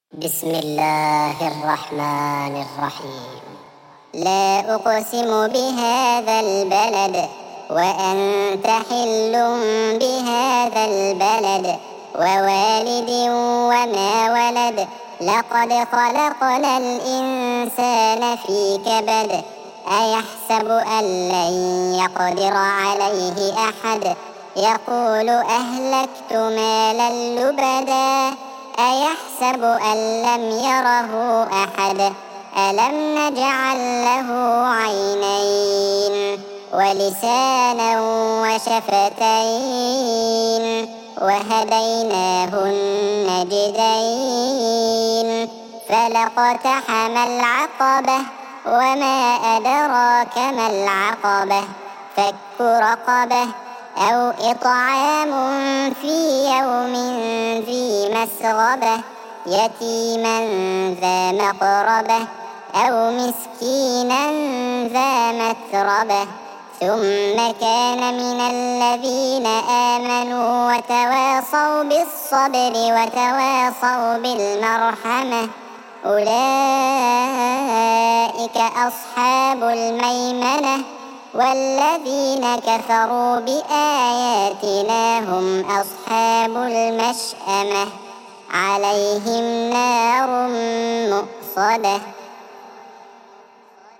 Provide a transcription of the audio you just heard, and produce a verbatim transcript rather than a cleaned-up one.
بسم الله الرحمن الرحيم. لا أقسم بهذا البلد وأنت حل بهذا البلد ووالد وما ولد. لقد خلقنا الإنسان في كبد. أيحسب أن لن يقدر عليه أحد. يقول أهلكت مالا لبدا. أيحسب أن لم يره أحد. ألم نجعل له عينين ولسانا وشفتين وهديناه النجدين. فلاقتحم العقبة وما أدراك ما العقبة. فك رقبة أو إطعام في يوم ذي مسغبة يتيما ذا مقربة أو مسكينا ذا متربة. ثم كان من الذين آمنوا وتواصوا بالصبر وتواصوا بالمرحمة. أولئك أصحاب الميمنة. والذين كفروا بآياتنا هم أصحاب المشأمة. عليهم نار مؤصدة.